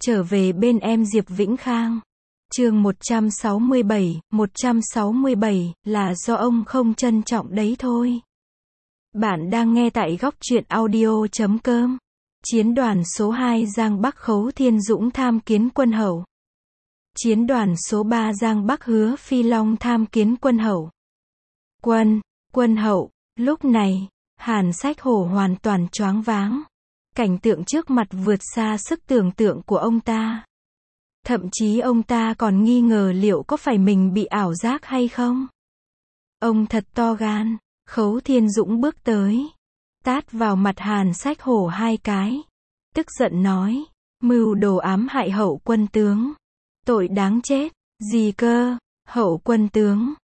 Trở về bên em Diệp Vĩnh Khang. Chương 167 là do ông không trân trọng đấy thôi. Bạn đang nghe tại góc truyện audio.com. Chiến đoàn số 2 Giang Bắc Khấu Thiên Dũng tham kiến quân hậu. Chiến đoàn số 3 Giang Bắc Hứa Phi Long tham kiến quân hậu. Quân hậu, lúc này, Hàn Sách Hổ hoàn toàn choáng váng. Cảnh tượng trước mặt vượt xa sức tưởng tượng của ông ta. Thậm chí ông ta còn nghi ngờ liệu có phải mình bị ảo giác hay không. Ông thật to gan. Khấu Thiên Dũng bước tới, tát vào mặt Hàn Sách Hổ 2 cái. Tức giận nói, mưu đồ ám hại hậu quân tướng. Tội đáng chết, gì cơ, hậu quân tướng,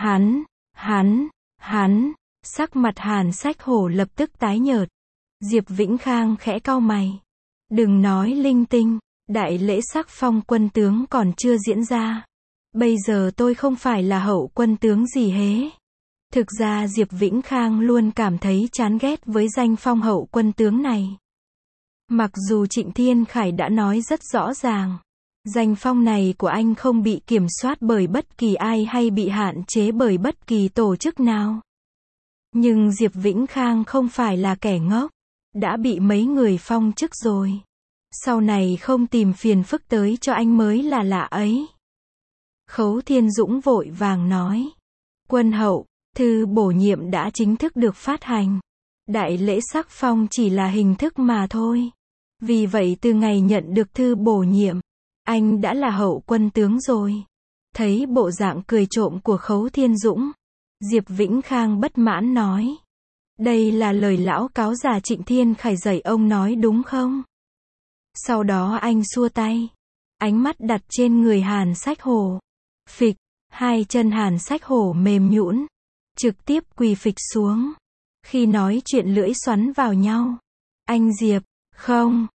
hắn, sắc mặt Hàn Sách Hổ lập tức tái nhợt. Diệp Vĩnh Khang khẽ cau mày. Đừng nói linh tinh, đại lễ sắc phong quân tướng còn chưa diễn ra. Bây giờ tôi không phải là hậu quân tướng gì hế. Thực ra Diệp Vĩnh Khang luôn cảm thấy chán ghét với danh phong hậu quân tướng này. Mặc dù Trịnh Thiên Khải đã nói rất rõ ràng, danh phong này của anh không bị kiểm soát bởi bất kỳ ai hay bị hạn chế bởi bất kỳ tổ chức nào. Nhưng Diệp Vĩnh Khang không phải là kẻ ngốc, đã bị mấy người phong chức rồi. Sau này không tìm phiền phức tới cho anh mới là lạ ấy. Khấu Thiên Dũng vội vàng nói, quân hậu, thư bổ nhiệm đã chính thức được phát hành. Đại lễ sắc phong chỉ là hình thức mà thôi. Vì vậy từ ngày nhận được thư bổ nhiệm, anh đã là hậu quân tướng rồi. Thấy bộ dạng cười trộm của Khấu Thiên Dũng, Diệp Vĩnh Khang bất mãn nói, đây là lời lão cáo già Trịnh Thiên Khải dạy ông nói đúng không? Sau đó anh xua tay, ánh mắt đặt trên người Hàn Sách Hổ. Phịch, hai chân Hàn Sách Hổ mềm nhũn, trực tiếp quỳ phịch xuống. Khi nói chuyện lưỡi xoắn vào nhau. Anh Diệp, không,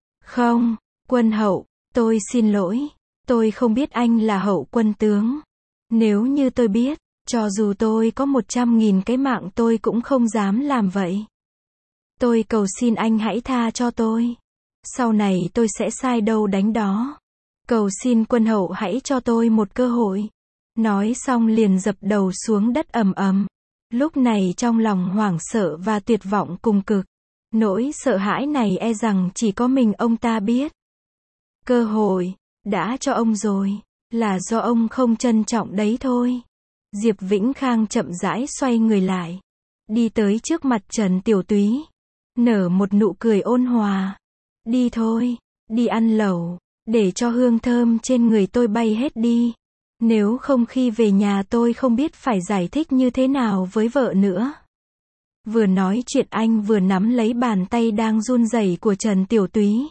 quân hậu, tôi xin lỗi, tôi không biết anh là hậu quân tướng. Nếu như tôi biết, cho dù tôi có 100.000 cái mạng tôi cũng không dám làm vậy. Tôi cầu xin anh hãy tha cho tôi. Sau này tôi sẽ sai đâu đánh đó. Cầu xin quân hậu hãy cho tôi một cơ hội. Nói xong liền dập đầu xuống đất ầm ầm. Lúc này trong lòng hoảng sợ và tuyệt vọng cùng cực. Nỗi sợ hãi này e rằng chỉ có mình ông ta biết. Cơ hội, đã cho ông rồi, là do ông không trân trọng đấy thôi. Diệp Vĩnh Khang chậm rãi xoay người lại. Đi tới trước mặt Trần Tiểu Túy. Nở một nụ cười ôn hòa. Đi thôi, đi ăn lẩu, để cho hương thơm trên người tôi bay hết đi. Nếu không khi về nhà tôi không biết phải giải thích như thế nào với vợ nữa. Vừa nói chuyện anh vừa nắm lấy bàn tay đang run rẩy của Trần Tiểu Túy.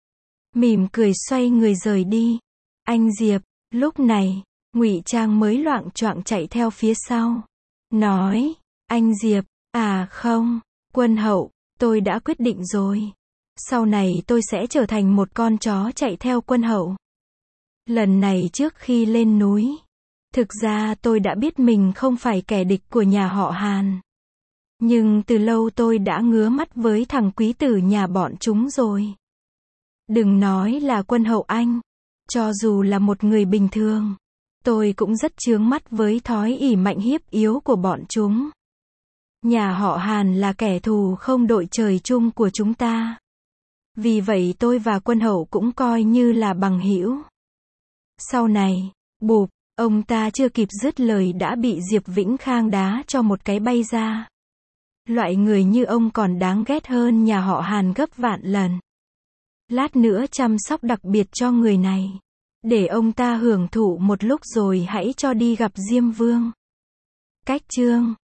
Mỉm cười xoay người rời đi. Anh Diệp, lúc này, Ngụy Trang mới loạng choạng chạy theo phía sau. Nói, anh Diệp, à không, quân hậu, tôi đã quyết định rồi. Sau này tôi sẽ trở thành một con chó chạy theo quân hậu. Lần này trước khi lên núi, thực ra tôi đã biết mình không phải kẻ địch của nhà họ Hàn. Nhưng từ lâu tôi đã ngứa mắt với thằng quý tử nhà bọn chúng rồi. Đừng nói là quân hậu anh, cho dù là một người bình thường, tôi cũng rất chướng mắt với thói ỷ mạnh hiếp yếu của bọn chúng. Nhà họ Hàn là kẻ thù không đội trời chung của chúng ta. Vì vậy tôi và quân hậu cũng coi như là bằng hữu. Sau này, bụp, ông ta chưa kịp dứt lời đã bị Diệp Vĩnh Khang đá cho một cái bay ra. Loại người như ông còn đáng ghét hơn nhà họ Hàn gấp vạn lần. Lát nữa chăm sóc đặc biệt cho người này. Để ông ta hưởng thụ một lúc rồi hãy cho đi gặp Diêm Vương. Cách chương